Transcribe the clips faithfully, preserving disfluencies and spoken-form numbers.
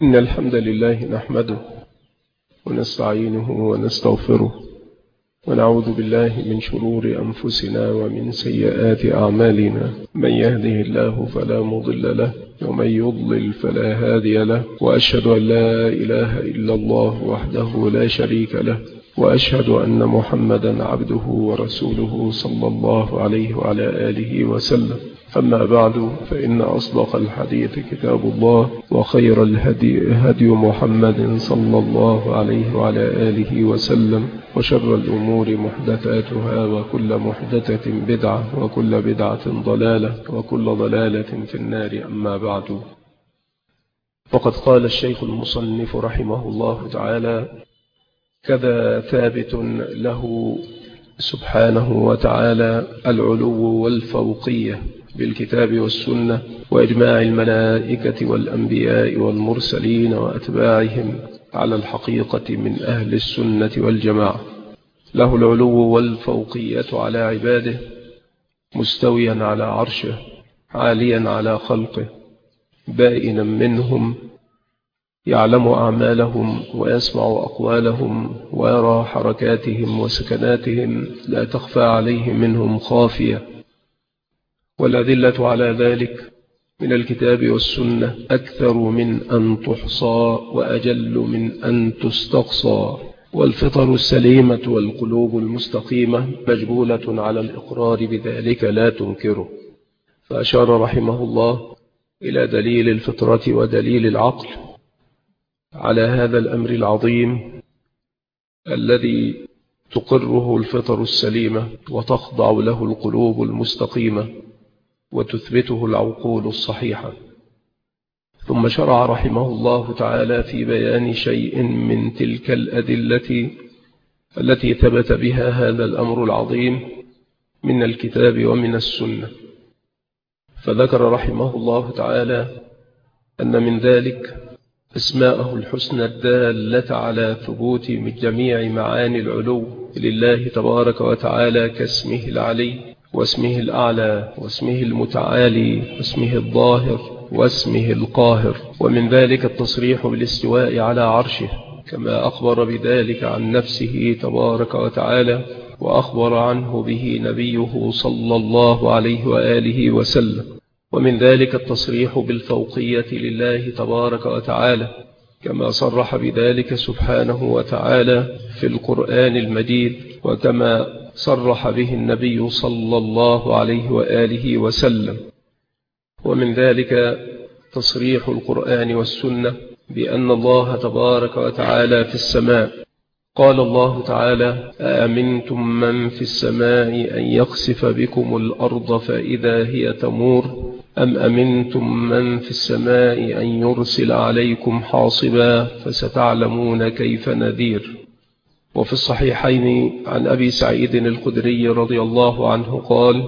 إن الحمد لله نحمده ونستعينه ونستغفره ونعوذ بالله من شرور أنفسنا ومن سيئات أعمالنا. من يهده الله فلا مضل له ومن يضلل فلا هادي له، وأشهد أن لا إله إلا الله وحده لا شريك له، وأشهد أن محمدا عبده ورسوله صلى الله عليه وعلى آله وسلم. أما بعد، فإن أصدق الحديث كتاب الله، وخير الهدي هدي محمد صلى الله عليه وعلى آله وسلم، وشر الأمور محدثاتها، وكل محدثة بدعة، وكل بدعة ضلالة، وكل ضلالة في النار. أما بعد، فقد قال الشيخ المصنف رحمه الله تعالى: كذا ثابت له سبحانه وتعالى العلو والفوقية بالكتاب والسنة وإجماع الملائكة والأنبياء والمرسلين وأتباعهم على الحقيقة من أهل السنة والجماعة. له العلو والفوقية على عباده، مستويا على عرشه، عاليا على خلقه، بائنا منهم، يعلم أعمالهم ويسمع أقوالهم ويرى حركاتهم وسكناتهم، لا تخفى عليه منهم خافية. والأدلة على ذلك من الكتاب والسنة أكثر من أن تحصى وأجل من أن تستقصى. والفطر السليمة والقلوب المستقيمة مجبولة على الإقرار بذلك لا تنكره. فأشار رحمه الله إلى دليل الفطرة ودليل العقل على هذا الأمر العظيم الذي تقره الفطر السليمة وتخضع له القلوب المستقيمة وتثبته العقول الصحيحة. ثم شرع رحمه الله تعالى في بيان شيء من تلك الأدلة التي ثبت بها هذا الأمر العظيم من الكتاب ومن السنة. فذكر رحمه الله تعالى أن من ذلك أسماءه الحسنى الدالة على ثبوت من جميع معاني العلو لله تبارك وتعالى، كاسمه العلي واسمه الأعلى واسمه المتعالي واسمه الظاهر واسمه القاهر. ومن ذلك التصريح بالاستواء على عرشه، كما أخبر بذلك عن نفسه تبارك وتعالى، وأخبر عنه به نبيه صلى الله عليه وآله وسلم. ومن ذلك التصريح بالفوقية لله تبارك وتعالى، كما صرح بذلك سبحانه وتعالى في القرآن المجيد، وكما صرح به النبي صلى الله عليه وآله وسلم. ومن ذلك تصريح القرآن والسنة بأن الله تبارك وتعالى في السماء. قال الله تعالى: أأمنتم من في السماء أن يخسف بكم الأرض فإذا هي تمور، أم أمنتم من في السماء أن يرسل عليكم حاصبا، فستعلمون كيف نذير. وفي الصحيحين عن أبي سعيد الخدري رضي الله عنه قال: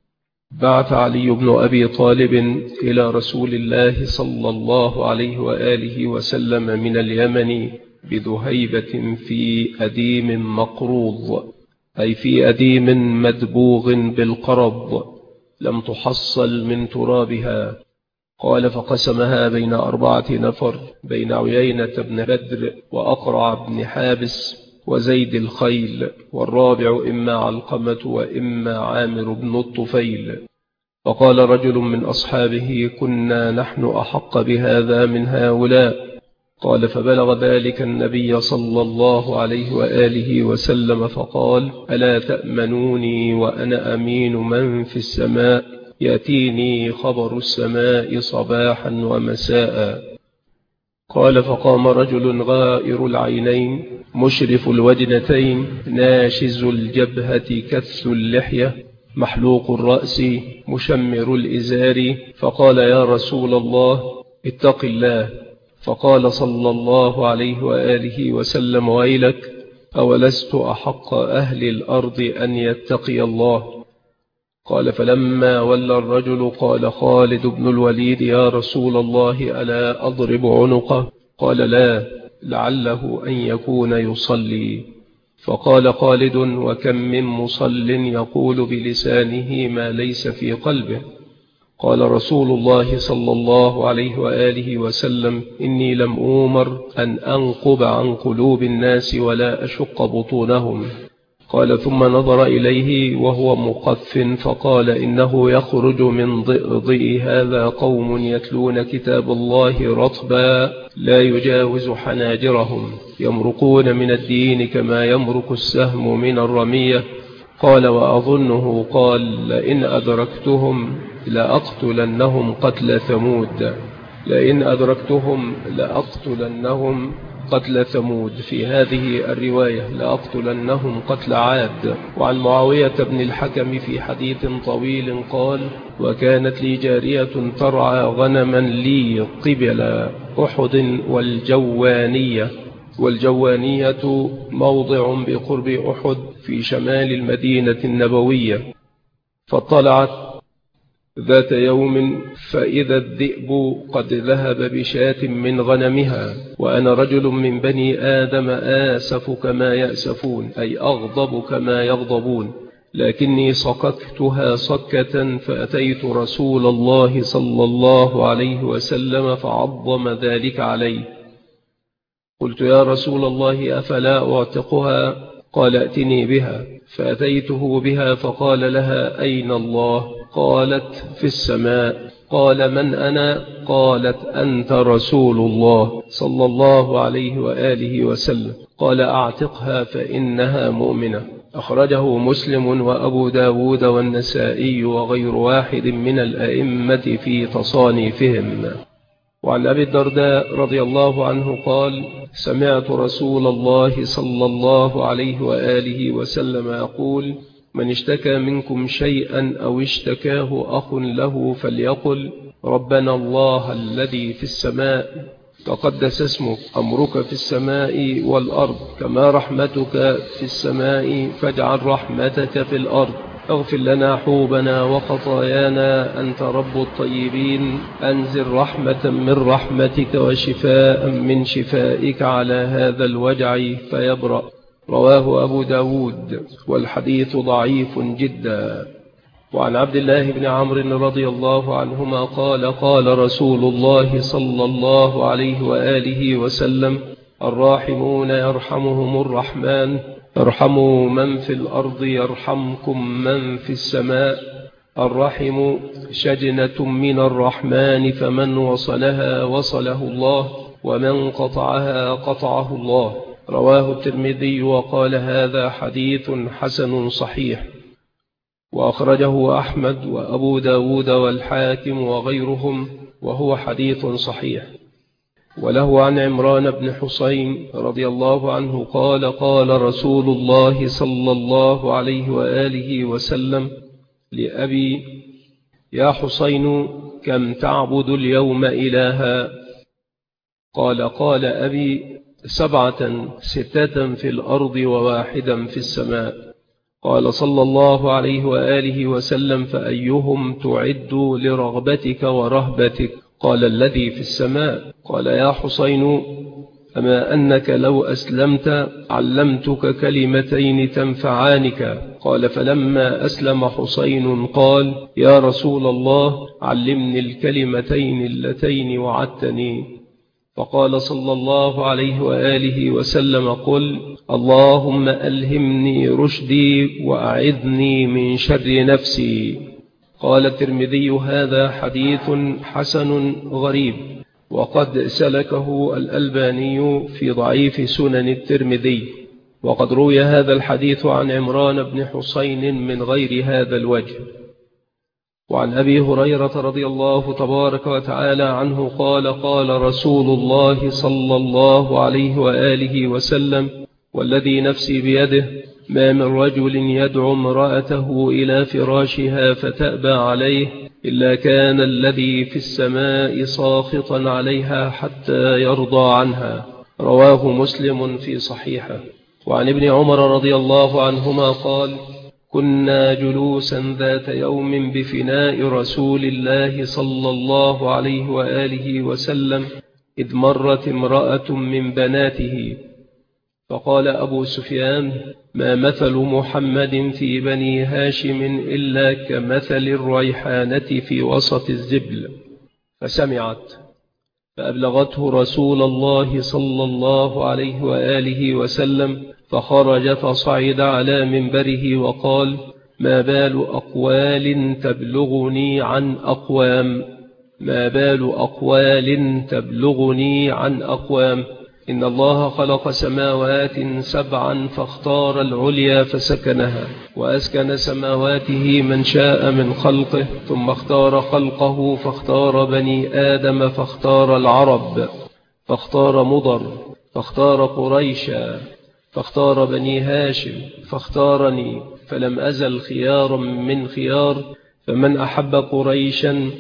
بعث علي بن أبي طالب إلى رسول الله صلى الله عليه وآله وسلم من اليمن بذهيبة في أديم مقروض، أي في أديم مدبوغ بالقرض، لم تحصل من ترابها. قال: فقسمها بين أربعة نفر، بين عيينة بن بدر وأقرع بن حابس وزيد الخيل، والرابع إما علقمة وإما عامر بن الطفيل. فقال رجل من أصحابه: كنا نحن أحق بهذا من هؤلاء. قال: فبلغ ذلك النبي صلى الله عليه وآله وسلم فقال: ألا تأمنوني وأنا أمين من في السماء، يأتيني خبر السماء صباحا ومساء. قال: فقام رجل غائر العينين مشرف الوجنتين ناشز الجبهة كث اللحية محلوق الرأس مشمر الإزار، فقال: يا رسول الله، اتق الله. فقال صلى الله عليه وآله وسلم: ويلك، أولست أحق أهل الأرض أن يتقي الله؟ قال: فلما ولى الرجل قال خالد بن الوليد: يا رسول الله، ألا أضرب عنقه؟ قال: لا، لعله أن يكون يصلي. فقال خالد: وكم من مصل يقول بلسانه ما ليس في قلبه. قال رسول الله صلى الله عليه وآله وسلم: إني لم أؤمر أن أنقب عن قلوب الناس ولا أشق بطونهم. قال ثم نظر إليه وهو مقف فقال: إنه يخرج من ضئضئ هذا قوم يتلون كتاب الله رطبا لا يجاوز حناجرهم، يمرقون من الدين كما يمرق السهم من الرمية. قال: وأظنه قال: لئن أدركتهم لأقتلنهم قتل ثمود، لئن أدركتهم لأقتلنهم قتل ثمود. في هذه الرواية لأقتلنهم قتل عاد. وعن معاوية بن الحكم في حديث طويل قال: وكانت لي جارية ترعى غنما لي قبل أحد والجوانية، والجوانية موضع بقرب أحد في شمال المدينة النبوية. فاطلعت ذات يوم فإذا الذئب قد ذهب بشاة من غنمها، وأنا رجل من بني آدم آسف كما يأسفون، أي أغضب كما يغضبون، لكني صككتها صكة فأتيت رسول الله صلى الله عليه وسلم فعظم ذلك علي. قلت: يا رسول الله أفلا أعتقها؟ قال: ائتني بها. فأتيته بها فقال لها: أين الله؟ قالت: في السماء. قال: من أنا؟ قالت: أنت رسول الله صلى الله عليه وآله وسلم. قال: أعتقها فإنها مؤمنة. أخرجه مسلم وأبو داود والنسائي وغير واحد من الأئمة في تصانيفهم. وعن أبي الدرداء رضي الله عنه قال: سمعت رسول الله صلى الله عليه وآله وسلم يقول: من اشتكى منكم شيئا أو اشتكاه أخ له فليقل: ربنا الله الذي في السماء تقدس اسمك، أمرك في السماء والأرض، كما رحمتك في السماء فاجعل رحمتك في الأرض، اغفر لنا حوبنا وخطايانا، أنت رب الطيبين، أنزل رحمة من رحمتك وشفاء من شفائك على هذا الوجع فيبرأ. رواه أبو داود والحديث ضعيف جدا. وعن عبد الله بن عمرو رضي الله عنهما قال: قال رسول الله صلى الله عليه وآله وسلم: الراحمون يرحمهم الرحمن، ارحموا من في الأرض يرحمكم من في السماء. الرحم شجنة من الرحمن، فمن وصلها وصله الله، ومن قطعها قطعه الله. رواه الترمذي وقال: هذا حديث حسن صحيح. وأخرجه أحمد وأبو داود والحاكم وغيرهم، وهو حديث صحيح. وله عن عمران بن حسين رضي الله عنه قال: قال رسول الله صلى الله عليه وآله وسلم لأبي: يا حسين كم تعبد اليوم إلها؟ قال: قال أبي: سبعة، ستة في الأرض وواحدا في السماء. قال صلى الله عليه وآله وسلم: فأيهم تعد لرغبتك ورهبتك؟ قال: الذي في السماء. قال: يا حسين أما أنك لو أسلمت علمتك كلمتين تنفعانك؟ قال: فلما أسلم حسين قال: يا رسول الله علمني الكلمتين اللتين وعدتني. فقال صلى الله عليه وآله وسلم: قل اللهم ألهمني رشدي وأعذني من شر نفسي. قال الترمذي: هذا حديث حسن غريب، وقد سلكه الألباني في ضعيف سنن الترمذي. وقد روي هذا الحديث عن عمران بن حسين من غير هذا الوجه. وعن أبي هريرة رضي الله تبارك وتعالى عنه قال: قال رسول الله صلى الله عليه وآله وسلم: والذي نفسي بيده ما من رجل يدعو امرأته إلى فراشها فتأبى عليه إلا كان الذي في السماء ساخطا عليها حتى يرضى عنها. رواه مسلم في صحيحه. وعن ابن عمر رضي الله عنهما قال: كنا جلوسا ذات يوم بفناء رسول الله صلى الله عليه وآله وسلم إذ مرت امرأة من بناته فقال أبو سفيان: ما مثل محمد في بني هاشم إلا كمثل الريحانة في وسط الزبل. فسمعت فأبلغته رسول الله صلى الله عليه وآله وسلم، فخرج فصعد على منبره وقال: ما بال أقوال تبلغني عن أقوام ما بال أقوال تبلغني عن أقوام إن الله خلق سماوات سبعا فاختار العليا فسكنها، وأسكن سماواته من شاء من خلقه، ثم اختار خلقه فاختار بني آدم، فاختار العرب، فاختار مضر، فاختار قريشا، فاختار بني هاشم، فاختارني، فلم أزل خيارا من خيار، فمن أحب قريشا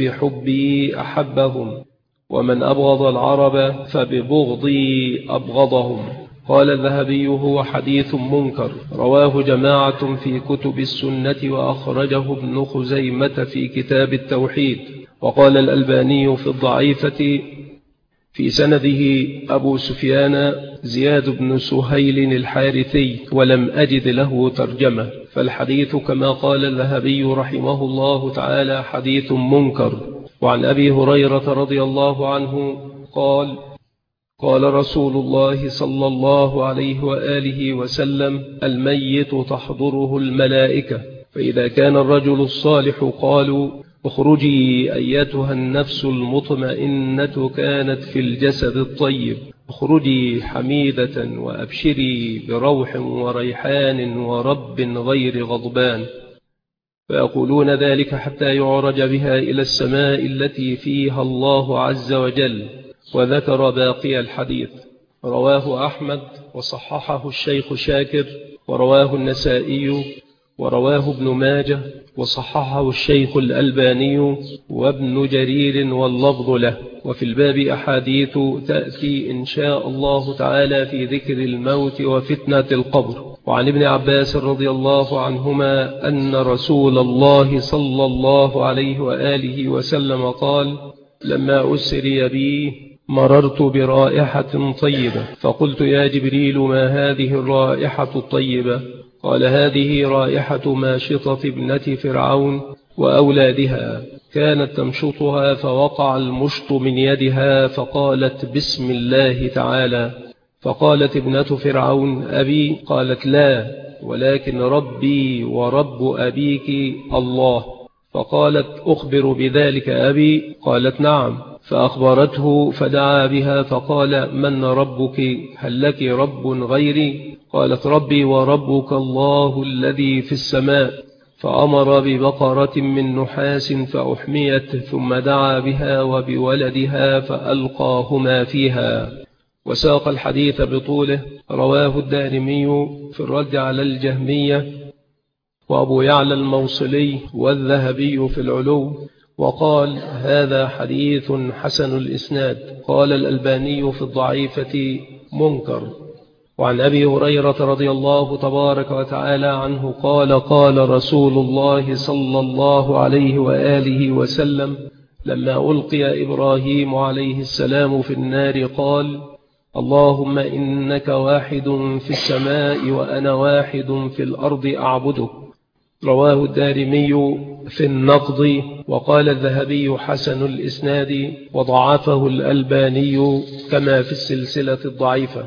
فبحبي أحبهم، ومن أبغض العرب فببغضي أبغضهم. قال الذهبي: هو حديث منكر، رواه جماعة في كتب السنة، وأخرجه ابن خزيمة في كتاب التوحيد. وقال الألباني في الضعيفة في سنده أبو سفيان زياد بن سهيل الحارثي، ولم أجد له ترجمة، فالحديث كما قال الذهبي رحمه الله تعالى حديث منكر. وعن أبي هريرة رضي الله عنه قال: قال رسول الله صلى الله عليه وآله وسلم: الميت تحضره الملائكة، فإذا كان الرجل الصالح قالوا: اخرجي أيتها النفس المطمئنة كانت في الجسد الطيب، اخرجي حميدة وأبشري بروح وريحان ورب غير غضبان. فيقولون ذلك حتى يعرج بها إلى السماء التي فيها الله عز وجل. وذكر باقي الحديث. رواه أحمد وصححه الشيخ شاكر، ورواه النسائي، ورواه ابن ماجه، وصححه الشيخ الألباني وابن جرير واللفظ له. وفي الباب أحاديث تأتي إن شاء الله تعالى في ذكر الموت وفتنة القبر. وعن ابن عباس رضي الله عنهما أن رسول الله صلى الله عليه وآله وسلم قال: لما أسري بي مررت برائحة طيبة، فقلت: يا جبريل، ما هذه الرائحة الطيبة؟ قال: هذه رائحة ماشطة ابنة فرعون وأولادها، كانت تمشطها فوقع المشط من يدها، فقالت: بسم الله تعالى. فقالت ابنة فرعون: أبي؟ قالت: لا، ولكن ربي ورب أبيك الله. فقالت: أخبر بذلك أبي؟ قالت: نعم. فأخبرته فدعا بها، فقال: من ربك؟ هل لك رب غيري؟ قالت: ربي وربك الله الذي في السماء. فأمر ببقرة من نحاس فأحميت، ثم دعا بها وبولدها فألقاهما فيها. وساق الحديث بطوله. رواه الدارمي في الرد على الجهمية، وأبو يعلى الموصلي، والذهبي في العلو، وقال: هذا حديث حسن الإسناد. قال الألباني في الضعيفة: منكر. وعن أبي هريرة رضي الله تبارك وتعالى عنه قال: قال رسول الله صلى الله عليه وآله وسلم: لما ألقي إبراهيم عليه السلام في النار قال: اللهم إنك واحد في السماء وأنا واحد في الأرض أعبدك. رواه الدارمي في النقض. وقال الذهبي: حسن الإسناد، وضعفه الألباني كما في السلسلة الضعيفة.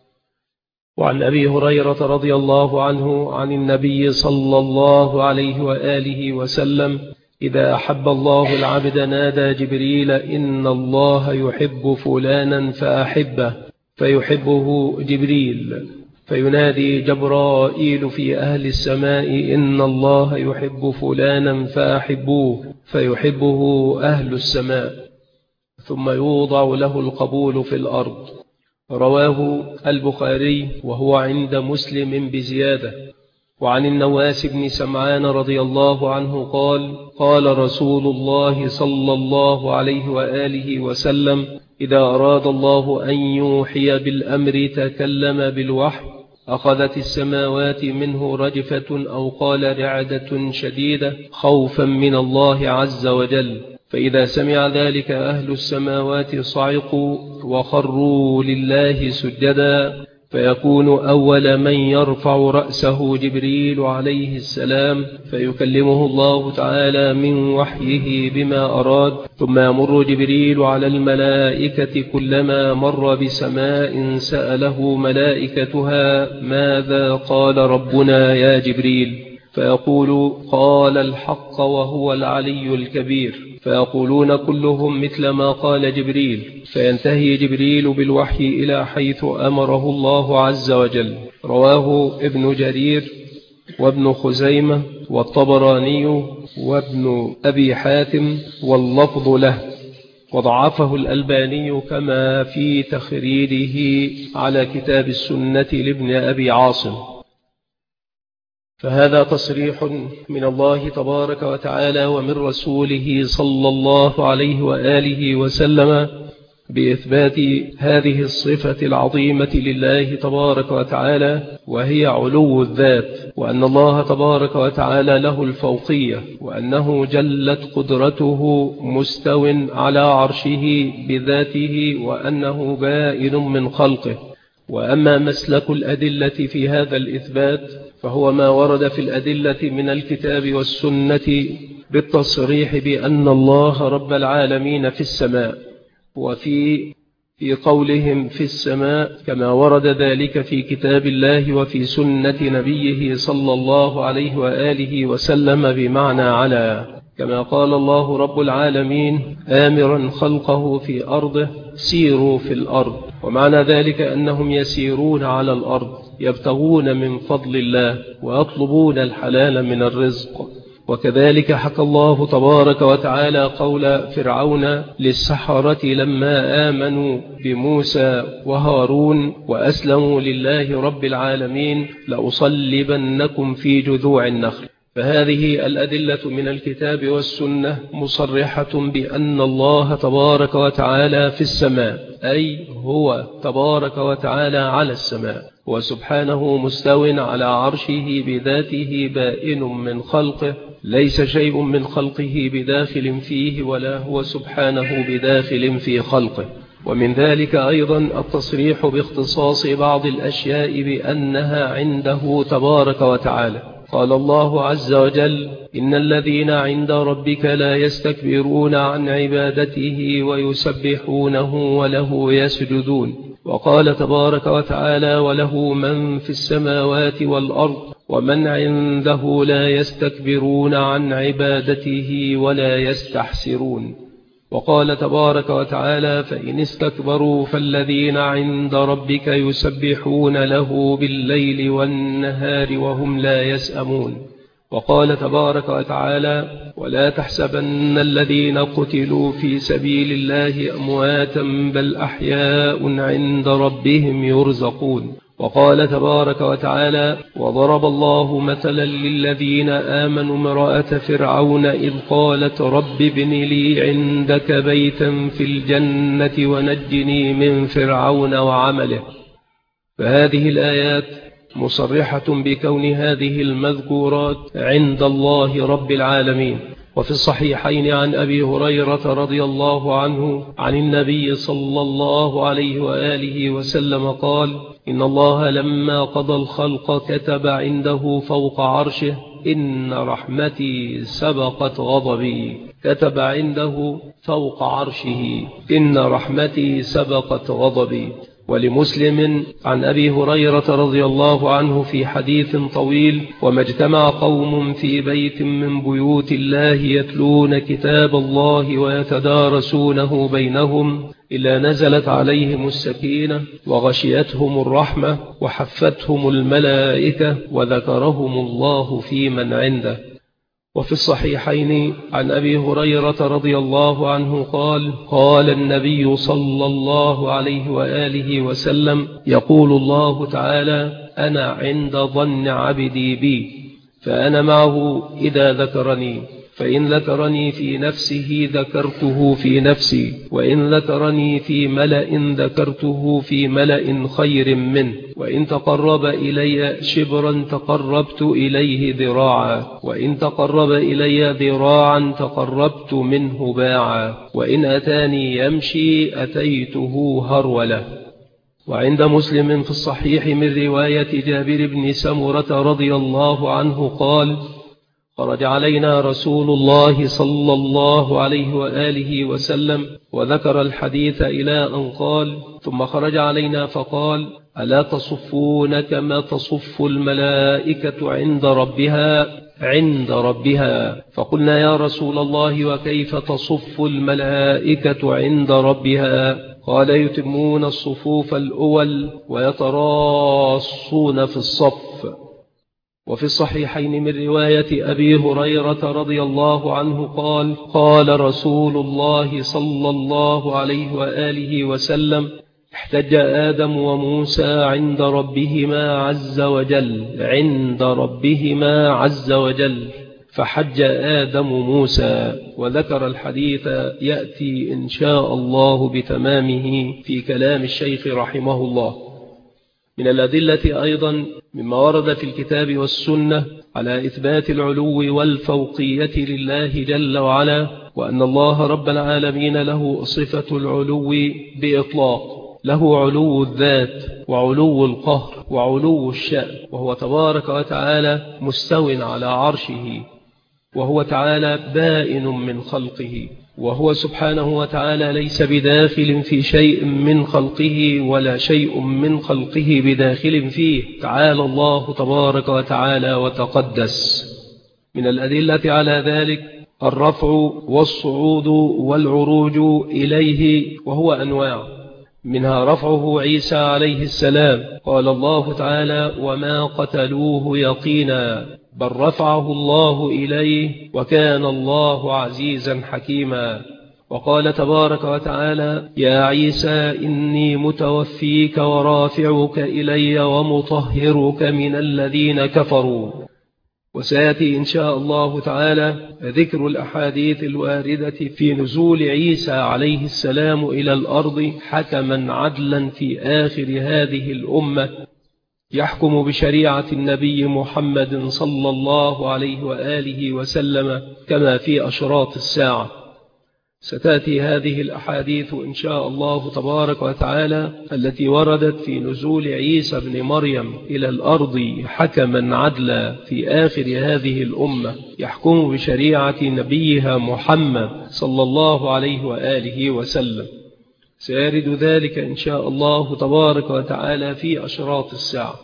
وعن أبي هريرة رضي الله عنه عن النبي صلى الله عليه وآله وسلم: إذا أحب الله العبد نادى جبريل: إن الله يحب فلانا فأحبه، فيحبه جبريل. فينادي جبرائيل في أهل السماء: إن الله يحب فلانا فأحبوه، فيحبه أهل السماء. ثم يوضع له القبول في الأرض. رواه البخاري، وهو عند مسلم بزيادة. وعن النواس بن سمعان رضي الله عنه قال: قال رسول الله صلى الله عليه وآله وسلم: إذا أراد الله أن يوحي بالأمر تكلم بالوحي، أخذت السماوات منه رجفة، أو قال رعدة شديدة، خوفا من الله عز وجل. فإذا سمع ذلك أهل السماوات صعقوا وخروا لله سجدا، فيكون أول من يرفع رأسه جبريل عليه السلام فيكلمه الله تعالى من وحيه بما أراد، ثم يمر جبريل على الملائكة كلما مر بسماء سأله ملائكتها ماذا قال ربنا يا جبريل، فيقول قال الحق وهو العلي الكبير، فيقولون كلهم مثل ما قال جبريل، فينتهي جبريل بالوحي إلى حيث أمره الله عز وجل. رواه ابن جرير وابن خزيمة والطبراني وابن أبي حاتم واللفظ له، وضعفه الألباني كما في تخريجه على كتاب السنة لابن أبي عاصم. فهذا تصريح من الله تبارك وتعالى ومن رسوله صلى الله عليه وآله وسلم بإثبات هذه الصفة العظيمة لله تبارك وتعالى، وهي علو الذات، وأن الله تبارك وتعالى له الفوقية، وأنه جلت قدرته مستو على عرشه بذاته، وأنه بائن من خلقه. وأما مسلك الأدلة في هذا الإثبات فهو ما ورد في الأدلة من الكتاب والسنة بالتصريح بأن الله رب العالمين في السماء، وفي في قولهم في السماء كما ورد ذلك في كتاب الله وفي سنة نبيه صلى الله عليه وآله وسلم بمعنى على، كما قال الله رب العالمين آمرا خلقه في أرضه سيروا في الأرض، ومعنى ذلك أنهم يسيرون على الأرض يبتغون من فضل الله ويطلبون الحلال من الرزق. وكذلك حكى الله تبارك وتعالى قول فرعون للسحرة لما آمنوا بموسى وهارون وأسلموا لله رب العالمين لأصلبنكم في جذوع النخل. فهذه الأدلة من الكتاب والسنة مصرحة بأن الله تبارك وتعالى في السماء، أي هو تبارك وتعالى على السماء، وسبحانه مستو على عرشه بذاته بائن من خلقه، ليس شيء من خلقه بداخل فيه ولا هو سبحانه بداخل في خلقه. ومن ذلك أيضا التصريح باختصاص بعض الأشياء بأنها عنده تبارك وتعالى. قال الله عز وجل إن الذين عند ربك لا يستكبرون عن عبادته ويسبحونه وله يسجدون. وقال تبارك وتعالى وله من في السماوات والأرض ومن عنده لا يستكبرون عن عبادته ولا يستحسرون. وقال تبارك وتعالى فإن استكبروا فالذين عند ربك يسبحون له بالليل والنهار وهم لا يسأمون. وقال تبارك وتعالى ولا تحسبن الذين قتلوا في سبيل الله أمواتا بل أحياء عند ربهم يرزقون. وقال تبارك وتعالى وضرب الله مثلا للذين آمنوا امرأة فرعون إذ قالت رب ابن لي عندك بيتا في الجنة ونجني من فرعون وعمله. فهذه الآيات مصرحة بكون هذه المذكورات عند الله رب العالمين. وفي الصحيحين عن أبي هريرة رضي الله عنه عن النبي صلى الله عليه وآله وسلم قال إن الله لما قضى الخلق كتب عنده فوق عرشه إن رحمتي سبقت غضبي. كتب عنده فوق عرشه إن رحمتي سبقت غضبي. ولمسلم عن أبي هريرة رضي الله عنه في حديث طويل وما اجتمع قوم في بيت من بيوت الله يتلون كتاب الله ويتدارسونه بينهم إلا نزلت عليهم السكينة وغشيتهم الرحمة وحفتهم الملائكة وذكرهم الله في من عنده. وفي الصحيحين عن أبي هريرة رضي الله عنه قال قال النبي صلى الله عليه وآله وسلم يقول الله تعالى أنا عند ظن عبدي بي فأنا معه إذا ذكرني، فإن ذكرني في نفسه ذكرته في نفسي، وإن ذكرني في ملأ ذكرته في ملأ خير منه، وإن تقرب إلي شبرا تقربت إليه ذراعا، وإن تقرب إلي ذراعا تقربت منه باعا، وإن أتاني يمشي أتيته هروله. وعند مسلم في الصحيح من رواية جابر بن سمرة رضي الله عنه قال: خرج علينا رسول الله صلى الله عليه وآله وسلم، وذكر الحديث إلى أن قال: ثم خرج علينا فقال: ألا تصفون كما تصف الملائكة عند ربها عند ربها؟ فقلنا: يا رسول الله، وكيف تصف الملائكة عند ربها؟ قال: يتمون الصفوف الأول ويتراصون في الصف. وفي الصحيحين من رواية أبي هريرة رضي الله عنه قال: قال رسول الله صلى الله عليه وآله وسلم: احتج آدم وموسى عند ربهما عز وجل عند ربهما عز وجل فحج آدم موسى. وذكر الحديث يأتي إن شاء الله بتمامه في كلام الشيخ رحمه الله. من الأدلة أيضا مما ورد في الكتاب والسنة على إثبات العلو والفوقية لله جل وعلا، وأن الله رب العالمين له صفة العلو بإطلاق، له علو الذات وعلو القهر وعلو الشأن، وهو تبارك وتعالى مستو على عرشه، وهو تعالى بائن من خلقه، وهو سبحانه وتعالى ليس بداخل في شيء من خلقه ولا شيء من خلقه بداخل فيه، تعالى الله تبارك وتعالى وتقدس. من الأدلة على ذلك الرفع والصعود والعروج إليه، وهو أنواع، منها رفعه عيسى عليه السلام، قال الله تعالى: وما قتلوه يقينا بل رفعه الله إليه وكان الله عزيزا حكيما. وقال تبارك وتعالى: يا عيسى إني متوفيك ورافعك إلي ومطهرك من الذين كفروا. وسيأتي إن شاء الله تعالى ذكر الأحاديث الواردة في نزول عيسى عليه السلام إلى الأرض حكما عدلا في آخر هذه الأمة، يحكم بشريعة النبي محمد صلى الله عليه وآله وسلم كما في أشراط الساعة. ستأتي هذه الأحاديث إن شاء الله تبارك وتعالى التي وردت في نزول عيسى بن مريم إلى الأرض حكما عدلا في آخر هذه الأمة، يحكم بشريعة نبيها محمد صلى الله عليه وآله وسلم. سيرد ذلك إن شاء الله تبارك وتعالى في أشراط الساعة.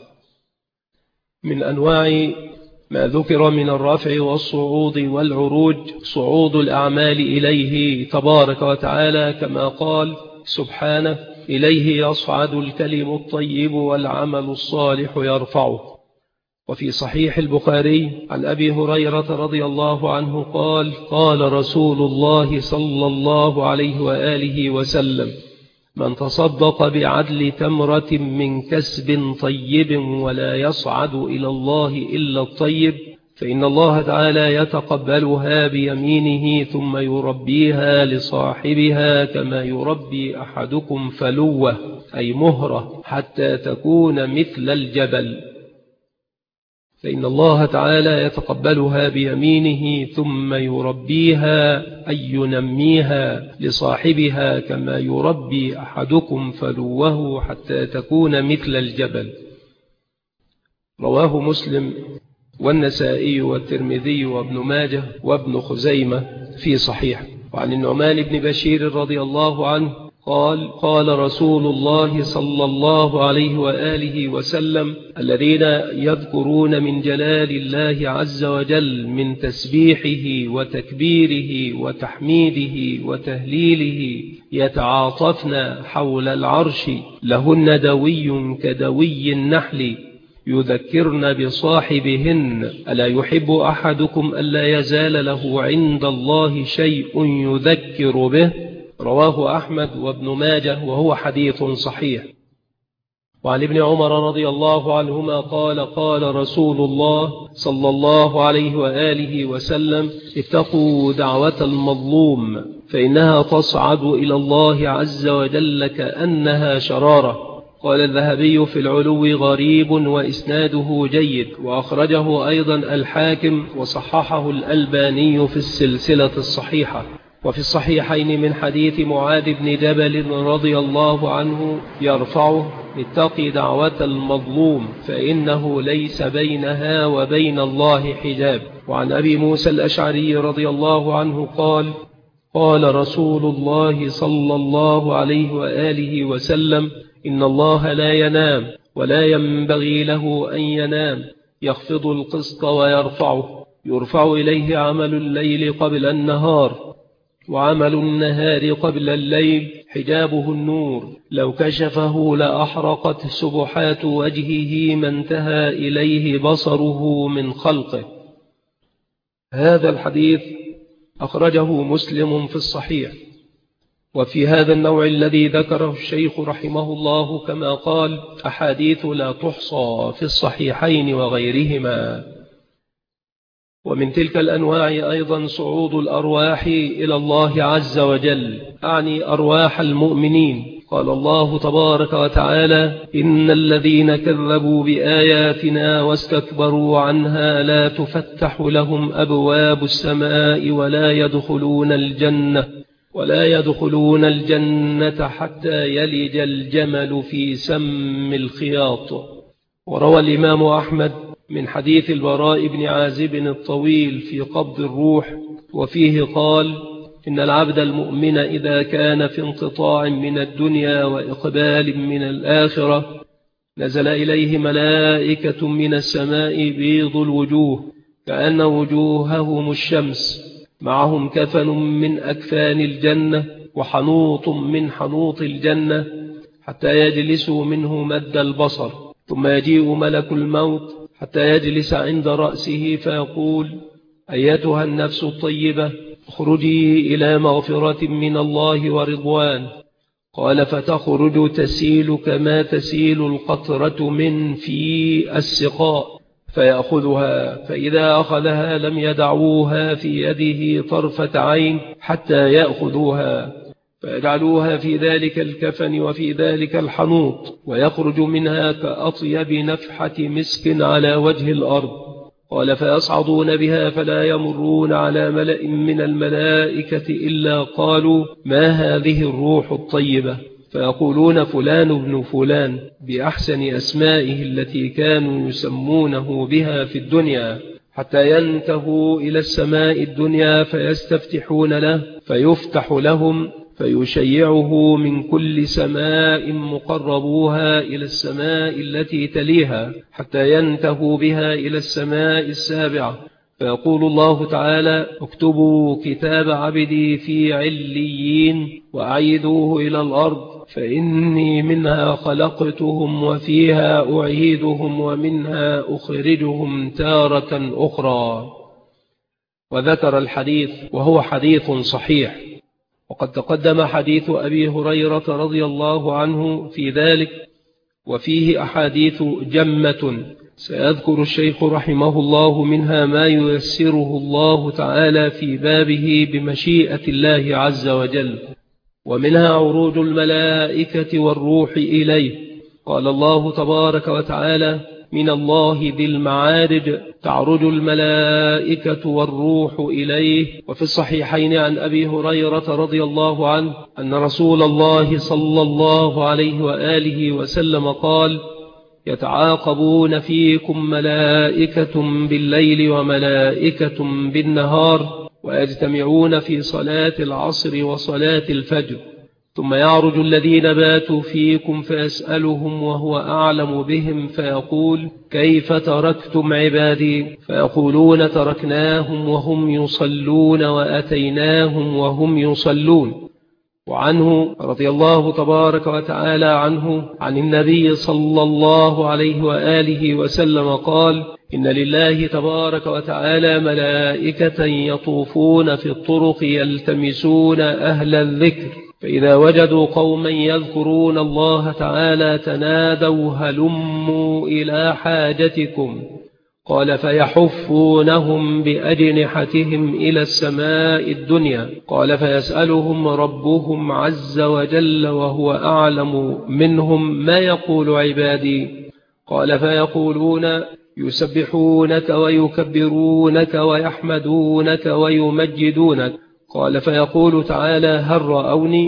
من أنواع ما ذكر من الرفع والصعود والعروج صعود الأعمال إليه تبارك وتعالى، كما قال سبحانه: إليه يصعد الكلم الطيب والعمل الصالح يرفعه. وفي صحيح البخاري عن أبي هريرة رضي الله عنه قال: قال رسول الله صلى الله عليه وآله وسلم: من تصدق بعدل تمرة من كسب طيب ولا يصعد إلى الله إلا الطيب فإن الله تعالى يتقبلها بيمينه ثم يربيها لصاحبها كما يربي أحدكم فلوة، أي مهرة، حتى تكون مثل الجبل. فإن الله تعالى يتقبلها بيمينه ثم يربيها أي ينميها لصاحبها كما يربي أحدكم فلوه حتى تكون مثل الجبل. رواه مسلم والنسائي والترمذي وابن ماجه وابن خزيمة في صحيح. وعن النعمان بن بشير رضي الله عنه قال: قال رسول الله صلى الله عليه وآله وسلم: الذين يذكرون من جلال الله عز وجل من تسبيحه وتكبيره وتحميده وتهليله يتعاطفن حول العرش لهن دوي كدوي النحل يذكرن بصاحبهن ألا يحب أحدكم ألا يزال له عند الله شيء يذكر به. رواه أحمد وابن ماجه وهو حديث صحيح. وعن ابن عمر رضي الله عنهما قال: قال رسول الله صلى الله عليه وآله وسلم: اتقوا دعوة المظلوم فإنها تصعد إلى الله عز وجل كأنها شرارة. قال الذهبي في العلو: غريب وإسناده جيد، وأخرجه أيضا الحاكم وصححه الألباني في السلسلة الصحيحة. وفي الصحيحين من حديث معاذ بن جبل رضي الله عنه يرفعه: اتق دعوة المظلوم فإنه ليس بينها وبين الله حجاب. وعن أبي موسى الأشعري رضي الله عنه قال قال رسول الله صلى الله عليه وآله وسلم إن الله لا ينام ولا ينبغي له أن ينام، يخفض القسط ويرفعه، يرفع إليه عمل الليل قبل النهار وعمل النهار قبل الليل، حجابه النور، لو كشفه لأحرقت سبحات وجهه ما انتهى إليه بصره من خلقه. هذا الحديث أخرجه مسلم في الصحيح. وفي هذا النوع الذي ذكره الشيخ رحمه الله كما قال أحاديث لا تحصى في الصحيحين وغيرهما. ومن تلك الأنواع أيضا صعود الأرواح إلى الله عز وجل، أعني أرواح المؤمنين. قال الله تبارك وتعالى إن الذين كذبوا بآياتنا واستكبروا عنها لا تفتح لهم أبواب السماء ولا يدخلون الجنة ولا يدخلون الجنة حتى يلج الجمل في سم الخياط. وروى الإمام أحمد من حديث البراء بن عازب الطويل في قبض الروح، وفيه قال إن العبد المؤمن إذا كان في انقطاع من الدنيا وإقبال من الآخرة نزل إليه ملائكة من السماء بيض الوجوه كأن وجوههم الشمس، معهم كفن من أكفان الجنة وحنوط من حنوط الجنة حتى يجلسوا منه مد البصر، ثم يجيء ملك الموت حتى يجلس عند رأسه فيقول أيتها النفس الطيبة اخرجي إلى مغفرة من الله ورضوان. قال فتخرج تسيل كما تسيل القطرة من في السقاء فيأخذها، فإذا أخذها لم يدعوها في يده طرفة عين حتى يأخذوها، فيجعلوها في ذلك الكفن وفي ذلك الحنوط، ويخرج منها كأطيب نفحة مسك على وجه الأرض. قال فيصعدون بها فلا يمرون على ملأ من الملائكة إلا قالوا ما هذه الروح الطيبة، فيقولون فلان ابن فلان بأحسن أسمائه التي كانوا يسمونه بها في الدنيا، حتى ينتهوا إلى السماء الدنيا فيستفتحون له فيفتح لهم فيشيعه من كل سماء مقربوها إلى السماء التي تليها حتى ينتهوا بها إلى السماء السابعة، فيقول الله تعالى اكتبوا كتاب عبدي في عليين وأعيدوه إلى الأرض فإني منها خلقتهم وفيها أعيدهم ومنها أخرجهم تارة أخرى. وذكر الحديث وهو حديث صحيح، وقد تقدم حديث أبي هريرة رضي الله عنه في ذلك، وفيه أحاديث جمة سيذكر الشيخ رحمه الله منها ما ييسره الله تعالى في بابه بمشيئة الله عز وجل، ومنها عروج الملائكة والروح إليه. قال الله تبارك وتعالى من الله ذي المعارج تعرج الملائكة والروح إليه. وفي الصحيحين عن أبي هريرة رضي الله عنه أن رسول الله صلى الله عليه وآله وسلم قال يتعاقبون فيكم ملائكة بالليل وملائكة بالنهار ويجتمعون في صلاة العصر وصلاة الفجر، ثم يعرج الذين باتوا فيكم فيسألهم وهو أعلم بهم فيقول كيف تركتم عبادي؟ فيقولون تركناهم وهم يصلون وأتيناهم وهم يصلون. وعنه رضي الله تبارك وتعالى عنه عن النبي صلى الله عليه وآله وسلم قال إن لله تبارك وتعالى ملائكة يطوفون في الطرق يلتمسون أهل الذكر، فإذا وجدوا قوما يذكرون الله تعالى تنادوا هلموا إلى حاجتكم. قال فيحفونهم بأجنحتهم إلى السماء الدنيا. قال فيسألهم ربهم عز وجل وهو أعلم منهم ما يقول عبادي؟ قال فيقولون يسبحونك ويكبرونك ويحمدونك ويمجدونك. قال فيقول تعالى هل رأوني؟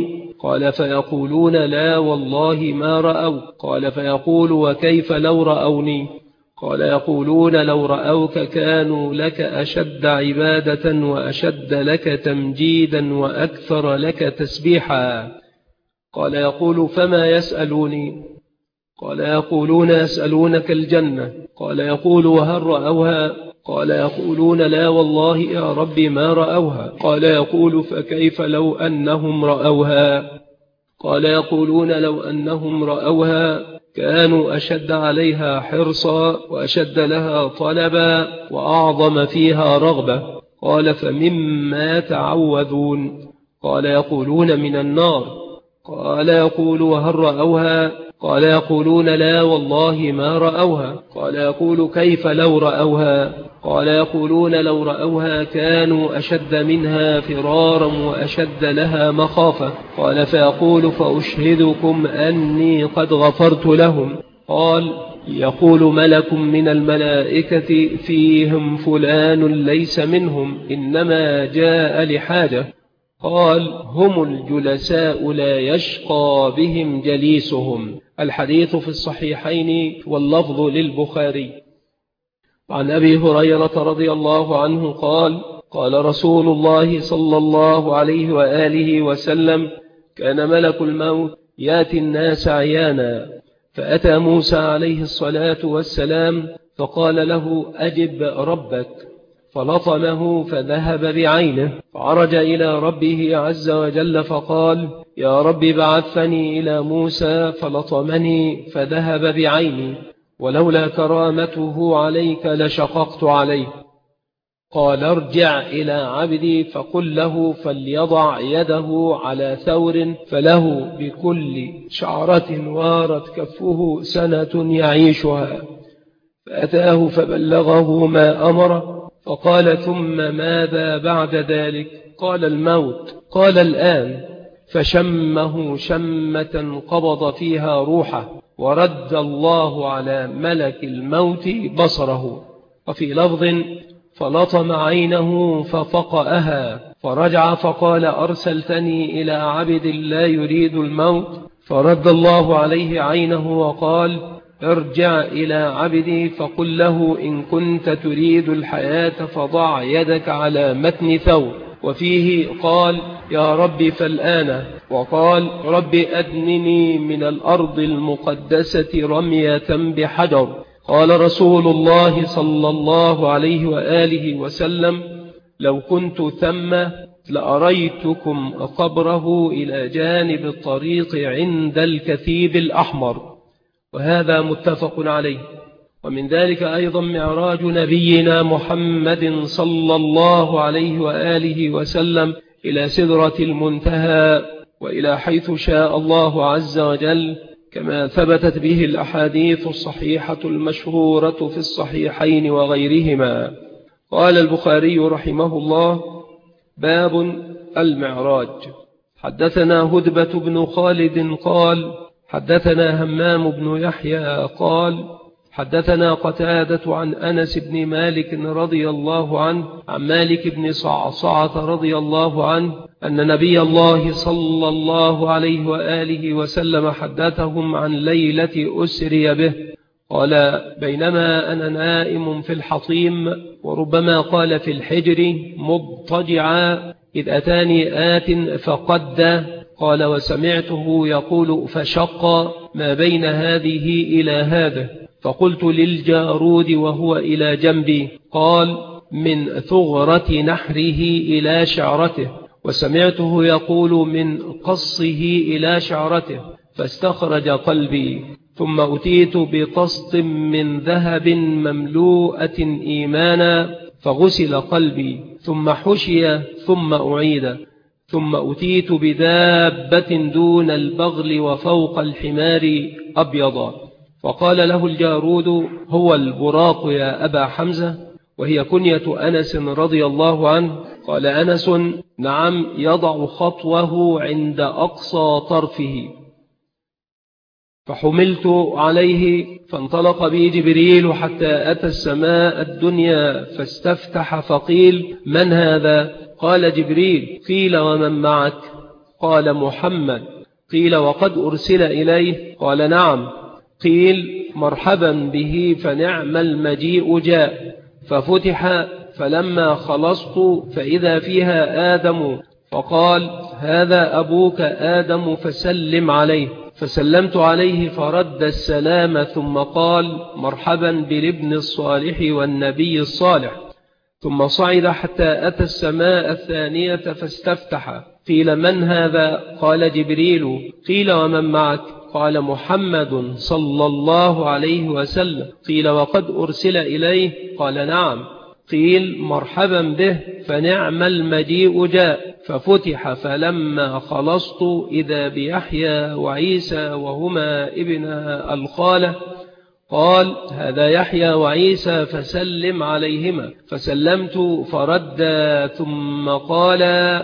قال فيقولون لا والله ما رأوا. قال فيقول وكيف لو رأوني؟ قال يقولون لو رأوك كانوا لك أشد عبادة وأشد لك تمجيدا وأكثر لك تسبيحا. قال يقول فما يسألوني؟ قال يقولون يسألونك الجنة. قال يقول وهل رأوها؟ قال يقولون لا والله يا رب ما رأوها. قال يقول فكيف لو أنهم رأوها؟ قال يقولون لو أنهم رأوها كانوا أشد عليها حرصا وأشد لها طلبا وأعظم فيها رغبة. قال فمما تعوذون؟ قال يقولون من النار. قال يقول وهل رأوها؟ قال يقولون لا والله ما رأوها. قال يقول كيف لو رأوها؟ قال يقولون لو رأوها كانوا أشد منها فرارا وأشد لها مخافة. قال فيقول فأشهدكم أني قد غفرت لهم. قال يقول ملك من الملائكة فيهم فلان ليس منهم إنما جاء لحاجة. قال هم الجلساء لا يشقى بهم جليسهم. الحديث في الصحيحين واللفظ للبخاري. عن أبي هريرة رضي الله عنه قال قال رسول الله صلى الله عليه وآله وسلم كان ملك الموت يأتي الناس عيانا، فأتى موسى عليه الصلاة والسلام فقال له أجب ربك، فلطمه فذهب بعينه، فعرج إلى ربه عز وجل فقال يا رب بعثني إلى موسى فلطمني فذهب بعيني، ولولا كرامته عليك لشققت عليه. قال ارجع إلى عبدي فقل له فليضع يده على ثور فله بكل شعرة وارت كفه سنة يعيشها. فأتاه فبلغه ما أمر، فقال ثم ماذا بعد ذلك؟ قال الموت. قال الآن. فشمه شمة قبض فيها روحه، ورد الله على ملك الموت بصره. وفي لفظ فلطم عينه ففقأها، فرجع فقال أرسلتني إلى عبد لا يريد الموت؟ فرد الله عليه عينه وقال ارجع إلى عبدي فقل له إن كنت تريد الحياة فضع يدك على متن ثور. وفيه قال يا رب فالآن، وقال رب أدنني من الأرض المقدسة رمية بحجر. قال رسول الله صلى الله عليه وآله وسلم لو كنت ثم لأريتكم قبره إلى جانب الطريق عند الكثيب الأحمر. وهذا متفق عليه. ومن ذلك أيضا معراج نبينا محمد صلى الله عليه وآله وسلم إلى سدرة المنتهى وإلى حيث شاء الله عز وجل، كما ثبتت به الأحاديث الصحيحة المشهورة في الصحيحين وغيرهما. قال البخاري رحمه الله باب المعراج. حدثنا هدبة بن خالد قال حدثنا همام بن يحيى قال حدثنا قتادة عن أنس بن مالك رضي الله عنه عن مالك بن صعصعة رضي الله عنه أن نبي الله صلى الله عليه وآله وسلم حدثهم عن ليلة أسري به. قال قال أنا نائم في الحطيم، وربما قال في الحجر مضطجعا، إذ أتاني آت فقد. قال وسمعته يقول فشق ما بين هذه إلى هذا، فقلت للجارود وهو إلى جنبي، قال من ثغرة نحره إلى شعرته. وسمعته يقول من قصه إلى شعرته، فاستخرج قلبي. ثم أتيت بطست من ذهب مملوءة إيمانا فغسل قلبي، ثم حشي ثم أعيد. ثم أتيت بدابة دون البغل وفوق الحمار أبيضا، فقال له الجارود هو البراق يا أبا حمزة، وهي كنية أنس رضي الله عنه. قال أنس نعم، يضع خطوه عند أقصى طرفه. فحملت عليه فانطلق بي جبريل حتى أتى السماء الدنيا فاستفتح فقيل من هذا؟ قال جبريل. قيل ومن معك؟ قال محمد. قيل وقد أرسل إليه؟ قال نعم. قيل مرحبا به فنعم المجيء جاء. ففتح فلما خلصت فإذا فيها آدم فقال هذا أبوك آدم فسلم عليه. فسلمت عليه فرد السلام ثم قال مرحبا بالابن الصالح والنبي الصالح. ثم صعد حتى أتى السماء الثانية فاستفتح. قيل من هذا؟ قال جبريل. قيل ومن معك؟ قال محمد صلى الله عليه وسلم. قيل وقد أرسل إليه؟ قال نعم. قيل مرحبا به فنعم المجيء جاء. ففتح فلما خلصت إذا بيحيى وعيسى وهما ابن الخالة. قال هذا يحيى وعيسى فسلم عليهما. فسلمت فرد ثم قال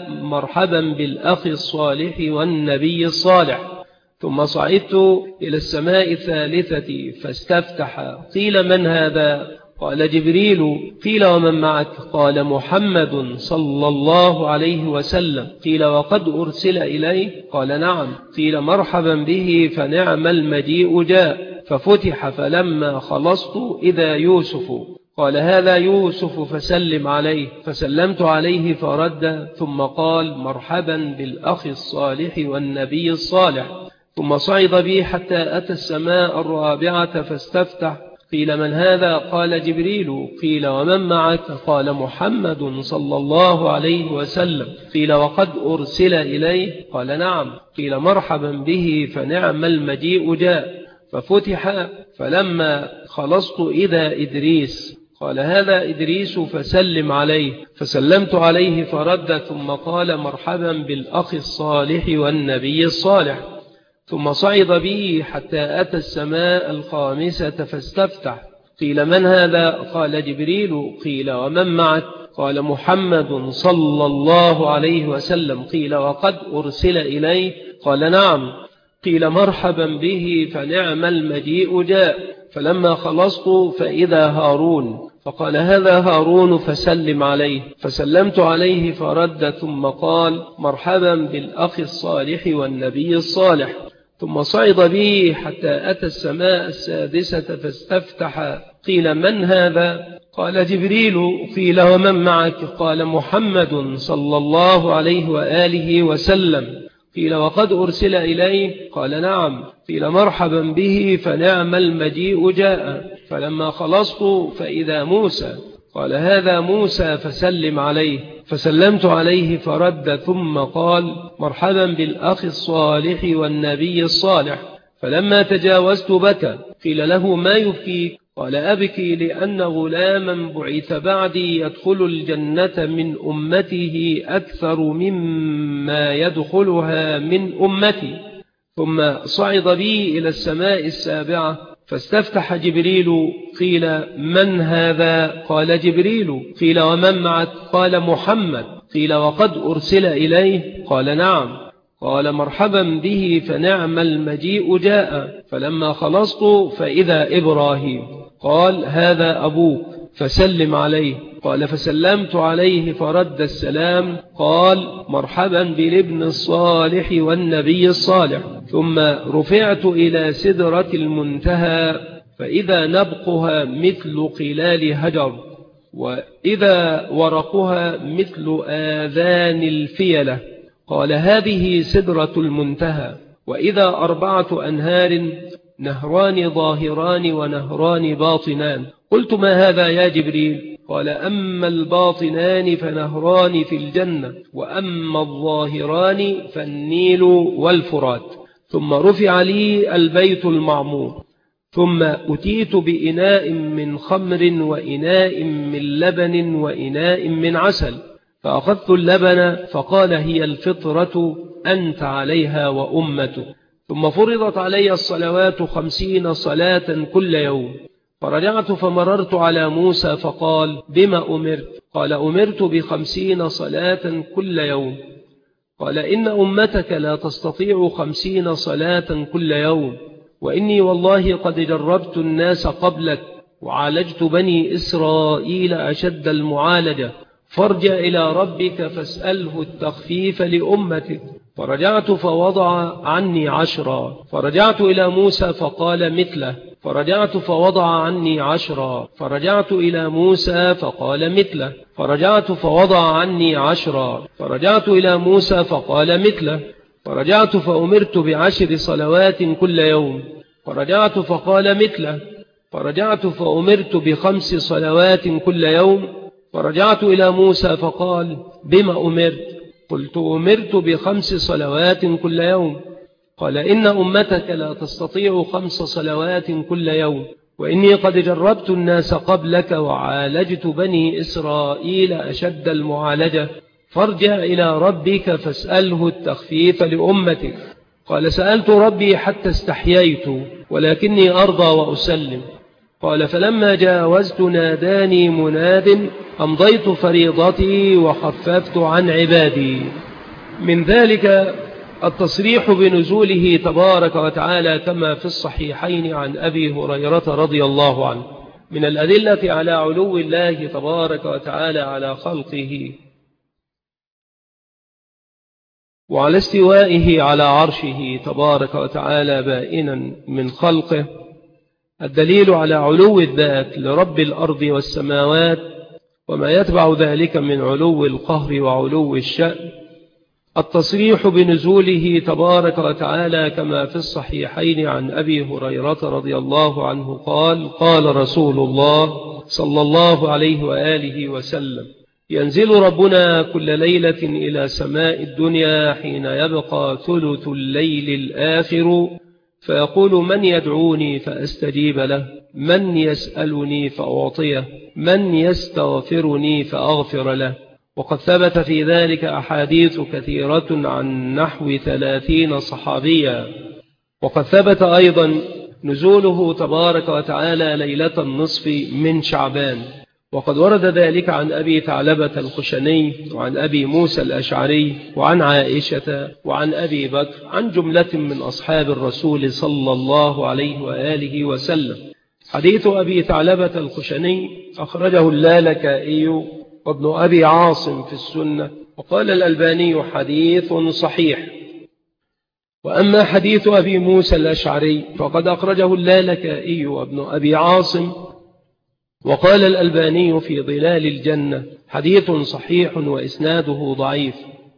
مرحبا بالأخ الصالح والنبي الصالح. ثم صعدت إلى السماء الثالثة فاستفتح. قيل من هذا؟ قال جبريل. قيل ومن معك؟ قال محمد صلى الله عليه وسلم. قيل وقد أرسل إليه؟ قال نعم. قيل مرحبا به فنعم المجيء جاء. ففتح فلما خلصت إذا يوسف. قال هذا يوسف فسلم عليه. فسلمت عليه فرد ثم قال مرحبا بالأخ الصالح والنبي الصالح. ثم صعد بي حتى أتى السماء الرابعة فاستفتح. قيل من هذا؟ قال جبريل. قيل ومن معك؟ قال محمد صلى الله عليه وسلم. قيل وقد أرسل إليه؟ قال نعم. قيل مرحبا به فنعم المجيء جاء. ففتح فلما خلصت إذا إدريس. قال هذا إدريس فسلم عليه. فسلمت عليه فرد ثم قال مرحبا بالأخ الصالح والنبي الصالح. ثم صعد بي حتى أتى السماء الخامسة فاستفتح. قيل من هذا؟ قال جبريل. قيل ومن معك؟ قال محمد صلى الله عليه وسلم. قيل وقد أرسل إليه؟ قال نعم. قيل مرحبا به فنعم المجيء جاء. فلما خلصت فإذا هارون. فقال هذا هارون فسلم عليه. فسلمت عليه فرد ثم قال مرحبا بالأخ الصالح والنبي الصالح. ثم صعد بي حتى أتى السماء السادسة فاستفتح. قيل من هذا؟ قال جبريل. قيل ومن معك؟ قال محمد صلى الله عليه وآله وسلم. قيل وقد أرسل إليه؟ قال نعم. قيل مرحبا به فنعم المجيء جاء. فلما خلصت فإذا موسى. قال هذا موسى فسلم عليه. فسلمت عليه فرد ثم قال مرحبا بالأخ الصالح والنبي الصالح. فلما تجاوزت بكى. قيل له ما يبكيك؟ قال أبكي لأن غلاما بعث بعدي يدخل الجنة من أمته أكثر مما يدخلها من أمتي. ثم صعد بي إلى السماء السابعة فاستفتح جبريل. قيل من هذا؟ قال جبريل. قيل ومن معك؟ قال محمد. قيل وقد أرسل إليه؟ قال نعم. قال مرحبا به فنعم المجيء جاء. فلما خلصت فإذا إبراهيم. قال هذا أبوك فسلم عليه. قال فسلمت عليه فرد السلام. قال مرحبا بالابن الصالح والنبي الصالح. ثم رفعت إلى سدرة المنتهى فإذا نبقها مثل قلال هجر وإذا ورقها مثل آذان الفيلة. قال هذه سدرة المنتهى. وإذا أربعة أنهار نهران ظاهران ونهران باطنان. قلت ما هذا يا جبريل؟ قال أما الباطنان فنهران في الجنة وأما الظاهران فالنيل والفرات. ثم رفع لي البيت المعمور. ثم أتيت بإناء من خمر وإناء من لبن وإناء من عسل. فأخذت اللبن فقال هي الفطرة أنت عليها وأمته. ثم فرضت علي الصلوات خمسين صلاة كل يوم. فرجعت فمررت على موسى فقال بما أمرت؟ قال أمرت بخمسين صلاة كل يوم. قال إن أمتك لا تستطيع خمسين صلاة كل يوم وإني والله قد جربت الناس قبلك وعالجت بني إسرائيل أشد المعالجة. فارجع إلى ربك فاسأله التخفيف لأمتك. فرجعت فوضع عني عشرا، فرجعت إلى موسى فقال مثله، فرجعت فوضع عني عشرا، فرجعت إلى موسى فقال مثله، فرجعت فوضع عني عشرا، فرجعت إلى موسى فقال مثله، فرجعت فأمرت بعشر صلوات كل يوم، فرجعت فقال مثله، فرجعت فأمرت بخمس صلوات كل يوم، فرجعت إلى موسى فقال بما أمرت؟ قلت أمرت بخمس صلوات كل يوم. قال إن أمتك لا تستطيع خمس صلوات كل يوم، وإني قد جربت الناس قبلك وعالجت بني إسرائيل أشد المعالجة، فارجع إلى ربك فاسأله التخفيف لأمتك. قال سألت ربي حتى استحييت، ولكني أرضى وأسلم. قال فلما جاوزت ناداني مناد أمضيت فريضتي وخففت عن عبادي. من ذلك التصريح بنزوله تبارك وتعالى كما في الصحيحين عن أبي هريرة رضي الله عنه، من الأدلة على علو الله تبارك وتعالى على خلقه وعلى استوائه على عرشه تبارك وتعالى بائنا من خلقه، الدليل على علو الذات لرب الأرض والسماوات وما يتبع ذلك من علو القهر وعلو الشأن، التصريح بنزوله تبارك وتعالى كما في الصحيحين عن أبي هريرة رضي الله عنه قال قال رسول الله صلى الله عليه وآله وسلم ينزل ربنا كل ليلة إلى سماء الدنيا حين يبقى ثلث الليل الآخر، فيقول من يدعوني فأستجيب له، من يسألني فأعطيه، من يستغفرني فأغفر له. وقد ثبت في ذلك أحاديث كثيرة عن نحو ثلاثين صحابيا. وقد ثبت أيضا نزوله تبارك وتعالى ليلة النصف من شعبان، وقد ورد ذلك عن أبي ثعلبة الخشني وعن أبي موسى الأشعري وعن عائشة وعن أبي بكر عن جملة من أصحاب الرسول صلى الله عليه وآله وسلم. حديث أبي ثعلبة الخشني أخرجه اللالكائي وابن أبي عاصم في السنة، وقال الألباني حديث صحيح. وأما حديث أبي موسى الأشعري فقد أخرجه اللالكائي وابن أبي عاصم، وقال الألباني في ظلال الجنة حديث صحيح وإسناده ضعيف.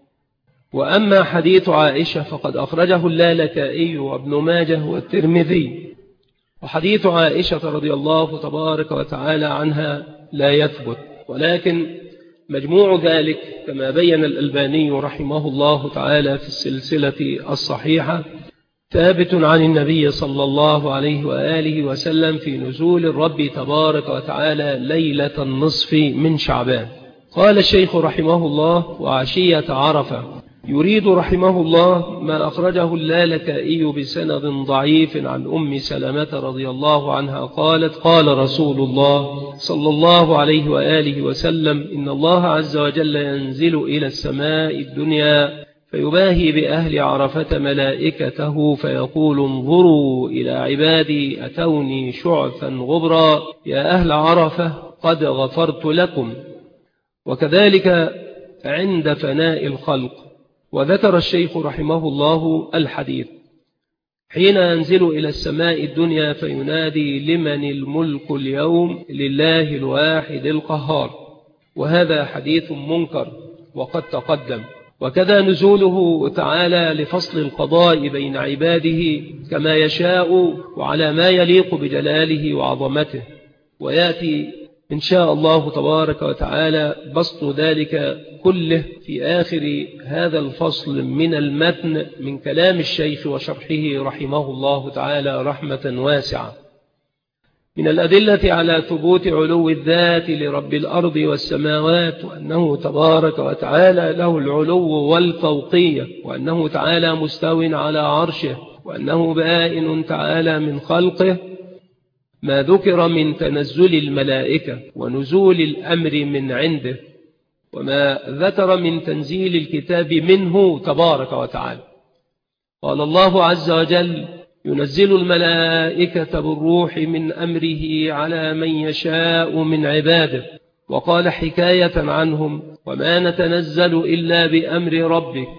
وأما حديث عائشة فقد أخرجه اللالكائي وابن ماجه والترمذي، وحديث عائشة رضي الله تبارك وتعالى عنها لا يثبت، ولكن مجموع ذلك كما بين الألباني رحمه الله تعالى في السلسلة الصحيحة ثابت عن النبي صلى الله عليه وآله وسلم في نزول الرب تبارك وتعالى ليلة النصف من شعبان. قال الشيخ رحمه الله وعشية عرفة يريد رحمه الله ما أخرجه اللالكائي بسند ضعيف عن أم سلمة رضي الله عنها قالت قال رسول الله صلى الله عليه وآله وسلم إن الله عز وجل ينزل إلى السماء الدنيا فيباهي بأهل عرفة ملائكته فيقول انظروا إلى عبادي أتوني شعثا غبرا يا أهل عرفة قد غفرت لكم. وكذلك عند فناء الخلق. وذكر الشيخ رحمه الله الحديث حين ينزل إلى السماء الدنيا فينادي لمن الملك اليوم لله الواحد القهار، وهذا حديث منكر وقد تقدم. وكذا نزوله تعالى لفصل القضاء بين عباده كما يشاء وعلى ما يليق بجلاله وعظمته، ويأتي إن شاء الله تبارك وتعالى بسط ذلك كله في آخر هذا الفصل من المتن من كلام الشيخ وشرحه رحمه الله تعالى رحمة واسعة. من الأدلة على ثبوت علو الذات لرب الأرض والسماوات وأنه تبارك وتعالى له العلو والفوقية، وأنه تعالى مستو على عرشه، وأنه بائن تعالى من خلقه، ما ذكر من تنزل الملائكة ونزول الأمر من عنده، وما ذكر من تنزيل الكتاب منه تبارك وتعالى. قال الله عز وجل ينزل الملائكة بالروح من أمره على من يشاء من عباده. وقال حكاية عنهم وما نتنزل إلا بأمر ربك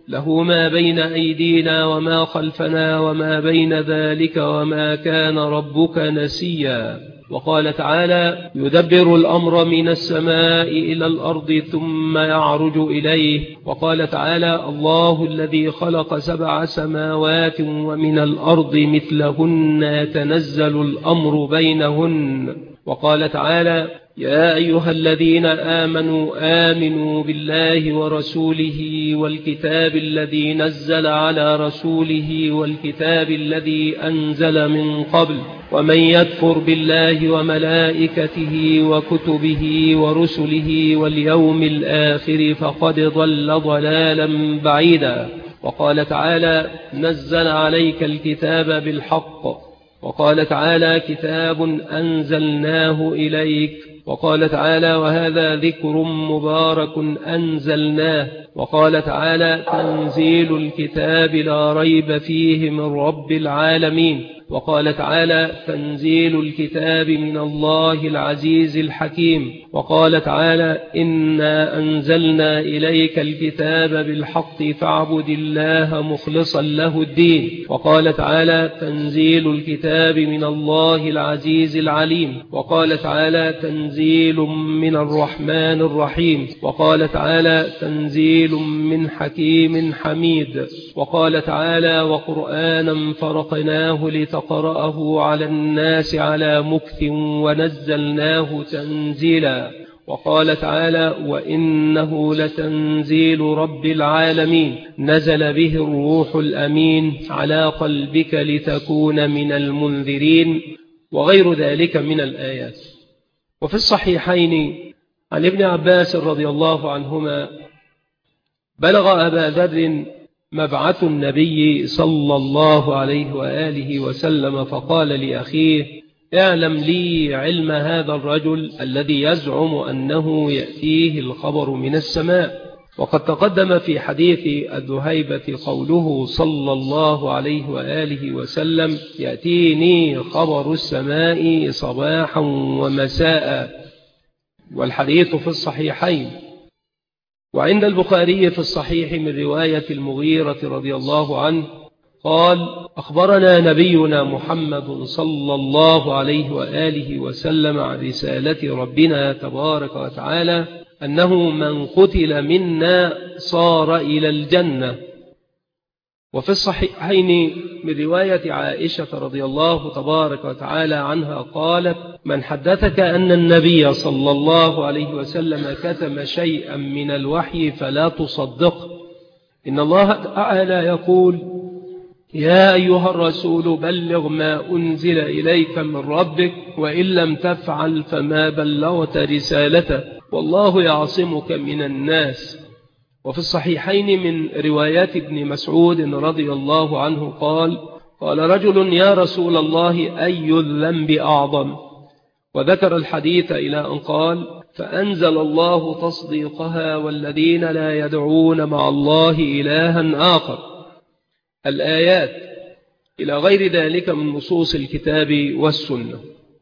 له ما بين أيدينا وما خلفنا وما بين ذلك وما كان ربك نسيا. وقال تعالى يدبر الأمر من السماء إلى الأرض ثم يعرج إليه. وقال تعالى الله الذي خلق سبع سماوات ومن الأرض مثلهن يتنزل الأمر بينهن. وقال تعالى يا أيها الذين آمنوا آمنوا بالله ورسوله والكتاب الذي نزل على رسوله والكتاب الذي أنزل من قبل ومن يكفر بالله وملائكته وكتبه ورسله واليوم الآخر فقد ضل ضلالا بعيدا. وقال تعالى نزل عليك الكتاب بالحق. وقال تعالى كتاب أنزلناه إليك. وقال تعالى وهذا ذكر مبارك أنزلناه. وقال تعالى تنزيل الكتاب لا ريب فيه من رب العالمين. وقال تعالى تنزيل الكتاب من الله العزيز الحكيم. وقال تعالى إنا أنزلنا إليك الكتاب بالحق فاعبد الله مخلصا له الدين. وقال تعالى تنزيل الكتاب من الله العزيز العليم. وقال تعالى تنزيل من الرحمن الرحيم. وقال تعالى تنزيل من حكيم حميد. وقال تعالى وقرآنا فرقناه لتقرأه على الناس على مكث ونزلناه تنزيلا. وقال تعالى وإنه لتنزيل رب العالمين نزل به الروح الأمين على قلبك لتكون من المنذرين وغير ذلك من الآيات. وفي الصحيحين عن ابن عباس رضي الله عنهما بلغ أبا ذر مبعث النبي صلى الله عليه وآله وسلم فقال لأخيه اعلم لي علم هذا الرجل الذي يزعم أنه يأتيه الخبر من السماء. وقد تقدم في حديث الذهيبة قوله صلى الله عليه وآله وسلم يأتيني خبر السماء صباحا ومساء، والحديث في الصحيحين. وعند البخاري في الصحيح من رواية المغيرة رضي الله عنه قال أخبرنا نبينا محمد صلى الله عليه وآله وسلم عن رسالة ربنا تبارك وتعالى أنه من قتل منا صار إلى الجنة. وفي الصحيحين من رواية عائشة رضي الله تبارك وتعالى عنها قالت من حدثك أن النبي صلى الله عليه وسلم كتم شيئا من الوحي فلا تصدقه، إن الله تعالى يقول يا أيها الرسول بلغ ما أنزل إليك من ربك وإن لم تفعل فما بلغت رسالته والله يعصمك من الناس. وفي الصحيحين من روايات ابن مسعود رضي الله عنه قال قال رجل يا رسول الله أي الذنب أعظم، وذكر الحديث إلى أن قال فأنزل الله تصديقها والذين لا يدعون مع الله إلها آخر، الآيات إلى غير ذلك من نصوص الكتاب والسنة.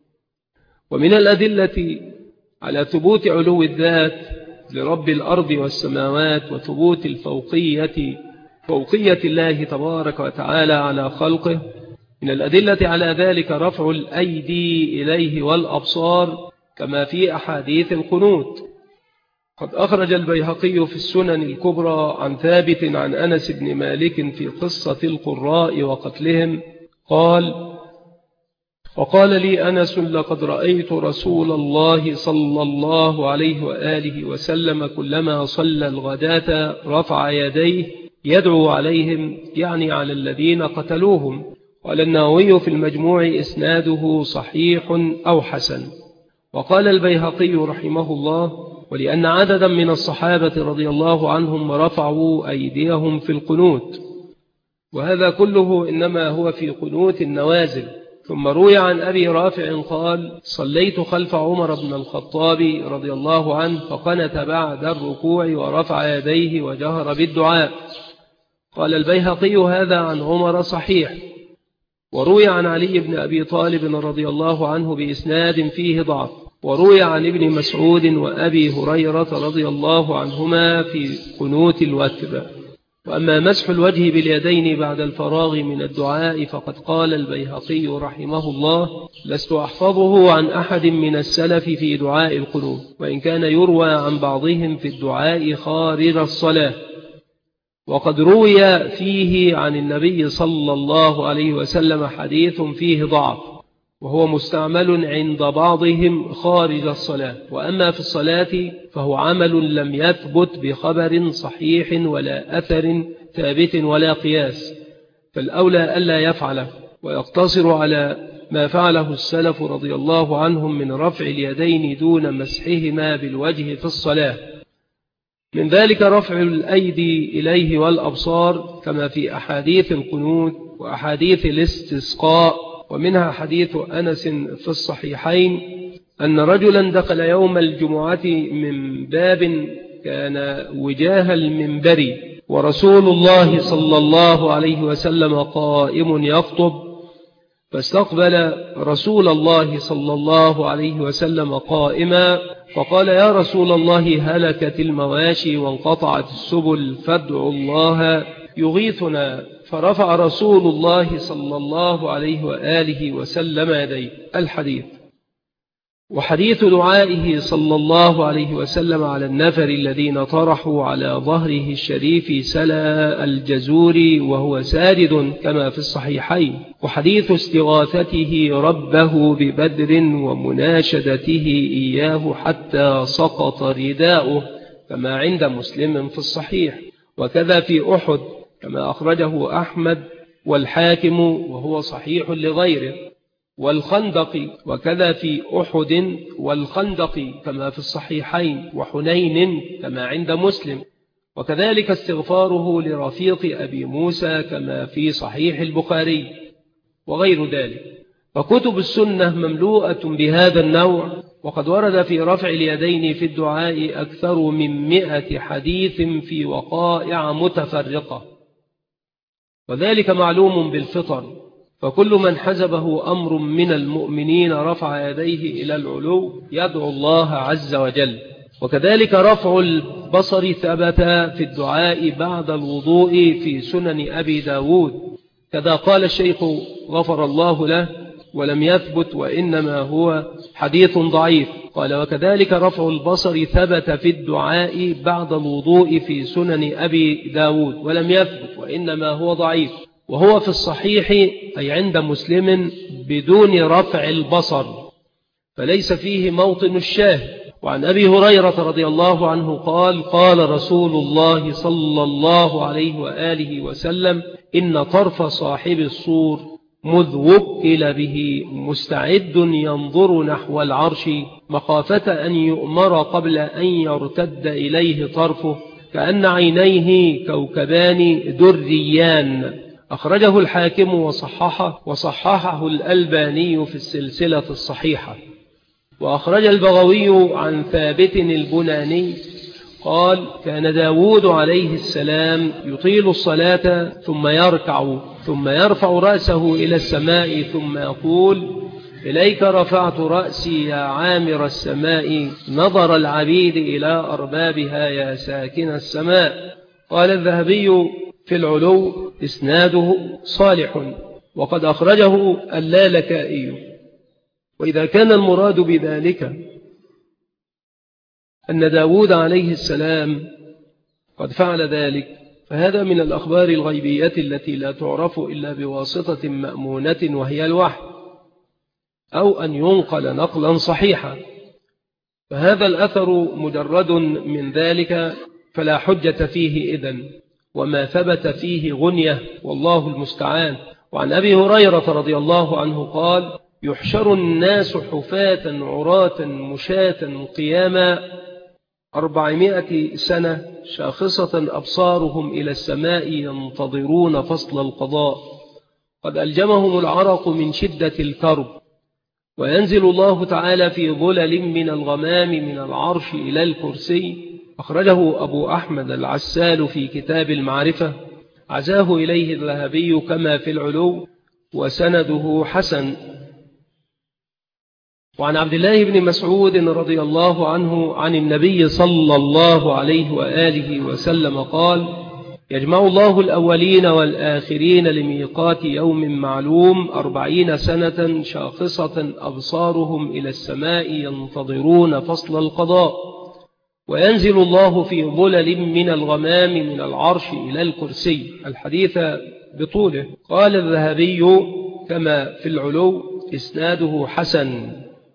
ومن الأدلة على ثبوت علو الذات لرب الأرض والسماوات وثبوت الفوقية فوقية الله تبارك وتعالى على خلقه، من الأدلة على ذلك رفع الأيدي إليه والأبصار كما في أحاديث القنوت. قد أخرج البيهقي في السنن الكبرى عن ثابت عن أنس بن مالك في قصة القراء وقتلهم قال وقال لي أنس لقد رأيت رسول الله صلى الله عليه وآله وسلم كلما صلى الغداة رفع يديه يدعو عليهم، يعني على الذين قتلوهم. قال النووي في المجموع إسناده صحيح أو حسن. وقال البيهقي رحمه الله ولأن عددا من الصحابة رضي الله عنهم رفعوا أيديهم في القنوت، وهذا كله إنما هو في قنوت النوازل. ثم روي عن أبي رافع قال صليت خلف عمر بن الخطاب رضي الله عنه فقنت بعد الركوع ورفع يديه وجهر بالدعاء. قال البيهقي هذا عن عمر صحيح. وروي عن علي بن أبي طالب رضي الله عنه بإسناد فيه ضعف. وروي عن ابن مسعود وأبي هريرة رضي الله عنهما في قنوت الوتر. وأما مسح الوجه باليدين بعد الفراغ من الدعاء فقد قال البيهقي رحمه الله: لست أحفظه عن أحد من السلف في دعاء القنوت، وإن كان يروى عن بعضهم في الدعاء خارج الصلاة، وقد روي فيه عن النبي صلى الله عليه وسلم حديث فيه ضعف، وهو مستعمل عند بعضهم خارج الصلاة. وأما في الصلاة فهو عمل لم يثبت بخبر صحيح ولا أثر ثابت ولا قياس، فالأولى ألا يفعله ويقتصر على ما فعله السلف رضي الله عنهم من رفع اليدين دون مسحهما بالوجه في الصلاة. من ذلك رفع الأيدي إليه والأبصار كما في أحاديث القنوت وأحاديث الاستسقاء، ومنها حديث أنس في الصحيحين أن رجلا دخل يوم الجمعة من باب كان وجاه المنبر ورسول الله صلى الله عليه وسلم قائم يخطب، فاستقبل رسول الله صلى الله عليه وسلم قائما فقال: يا رسول الله، هلكت المواشي وانقطعت السبل فادعوا الله يغيثنا. فرفع رسول الله صلى الله عليه وآله وسلم يديه. الحديث. وحديث دعائه صلى الله عليه وسلم على النفر الذين طرحوا على ظهره الشريف سلا الجزور وهو ساجد كما في الصحيحين، وحديث استغاثته ربه ببدر ومناشدته إياه حتى سقط رداؤه كما عند مسلم في الصحيح، وكذا في أحد كما أخرجه أحمد والحاكم وهو صحيح لغيره، والخندق وكذا في أحد والخندق كما في الصحيحين، وحنين كما عند مسلم، وكذلك استغفاره لرفيق أبي موسى كما في صحيح البخاري وغير ذلك. فكتب السنة مملوءة بهذا النوع، وقد ورد في رفع اليدين في الدعاء أكثر من مئة حديث في وقائع متفرقة، وذلك معلوم بالفطر، فكل من حزبه أمر من المؤمنين رفع يديه إلى العلو يدعو الله عز وجل. وكذلك رفع البصر ثبت في الدعاء بعد الوضوء في سنن أبي داود، كذا قال الشيخ غفر الله له: ولم يثبت وإنما هو حديث ضعيف. قال: وكذلك رفع البصر ثبت في الدعاء بعد الوضوء في سنن أبي داود ولم يثبت وإنما هو ضعيف، وهو في الصحيح أي عند مسلم بدون رفع البصر، فليس فيه موطن الشاهد. وعن أبي هريرة رضي الله عنه قال: قال رسول الله صلى الله عليه وآله وسلم: إن طرف صاحب الصور مذ وكل به مستعد ينظر نحو العرش مخافة أن يؤمر قبل أن يرتد إليه طرفه كأن عينيه كوكبان دريان. أخرجه الحاكم وصححه وصححه الألباني في السلسلة الصحيحة. وأخرج البغوي عن ثابت البناني قال: كان داود عليه السلام يطيل الصلاة ثم يركع ثم يرفع رأسه إلى السماء ثم يقول: إليك رفعت رأسي يا عامر السماء، نظر العبيد إلى أربابها يا ساكن السماء. قال الذهبي في العلو: إسناده صالح، وقد أخرجه اللالكائي. وإذا كان المراد بذلك أن داود عليه السلام قد فعل ذلك، فهذا من الأخبار الغيبية التي لا تعرف إلا بواسطة مأمونة وهي الوحي، أو أن ينقل نقلا صحيحا، فهذا الأثر مجرد من ذلك فلا حجة فيه إذن، وما ثبت فيه غنية والله المستعان. وعن أبي هريرة رضي الله عنه قال: يحشر الناس حفاة عراة مشاة قياما أربعمائة سنة شاخصة أبصارهم إلى السماء ينتظرون فصل القضاء، قد ألجمهم العرق من شدة الكرب، وينزل الله تعالى في ظلل من الغمام من العرش إلى الكرسي. أخرجه أبو أحمد العسال في كتاب المعرفة، عزاه إليه الذهبي كما في العلو، وسنده حسن. وعن عبد الله بن مسعود رضي الله عنه عن النبي صلى الله عليه وآله وسلم قال: يجمع الله الأولين والآخرين لميقات يوم معلوم أربعين سنة شاخصة أبصارهم إلى السماء ينتظرون فصل القضاء، وينزل الله في ظلل من الغمام من العرش إلى الكرسي. الحديث بطوله. قال الذهبي كما في العلو إسناده حسن،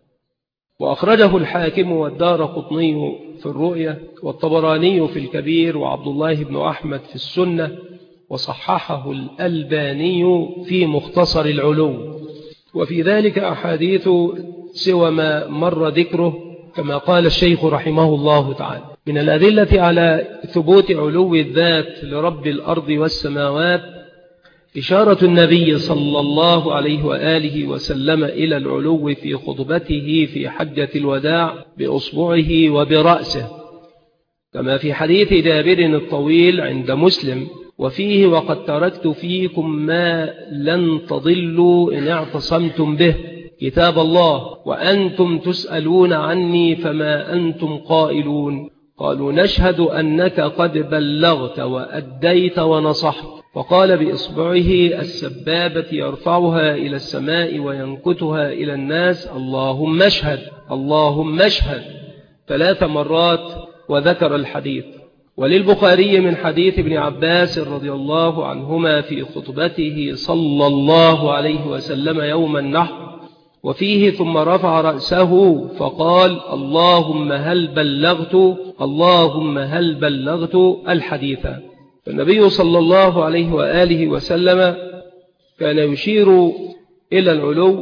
وأخرجه الحاكم والدارقطني في الرؤية والطبراني في الكبير وعبد الله بن أحمد في السنة، وصححه الألباني في مختصر العلو. وفي ذلك أحاديث سوى ما مر ذكره، كما قال الشيخ رحمه الله تعالى. من الأدلة على ثبوت علو الذات لرب الأرض والسماوات إشارة النبي صلى الله عليه وآله وسلم إلى العلو في خطبته في حجة الوداع بأصبعه وبرأسه، كما في حديث جابر الطويل عند مسلم وفيه: وقد تركت فيكم ما لن تضلوا إن اعتصمتم به، كتاب الله، وأنتم تسألون عني فما أنتم قائلون. قالوا: نشهد أنك قد بلغت وأديت ونصحت. وقال بإصبعه السبابة يرفعها إلى السماء وينكتها إلى الناس: اللهم اشهد اللهم اشهد، ثلاث مرات، وذكر الحديث. وللبخاري من حديث ابن عباس رضي الله عنهما في خطبته صلى الله عليه وسلم يوم النحر، وفيه: ثم رفع رأسه فقال: اللهم هل بلغت اللهم هل بلغت الحديث. فالنبي صلى الله عليه وآله وسلم كان يشير إلى العلو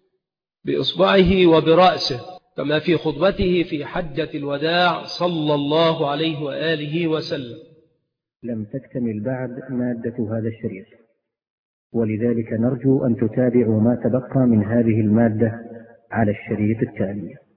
بإصبعه وبرأسه، كما في خطبته في حجة الوداع صلى الله عليه وآله وسلم. لم تكتمل بعد مادة هذا الشريط، ولذلك نرجو أن تتابعوا ما تبقى من هذه المادة على الشريط التالي.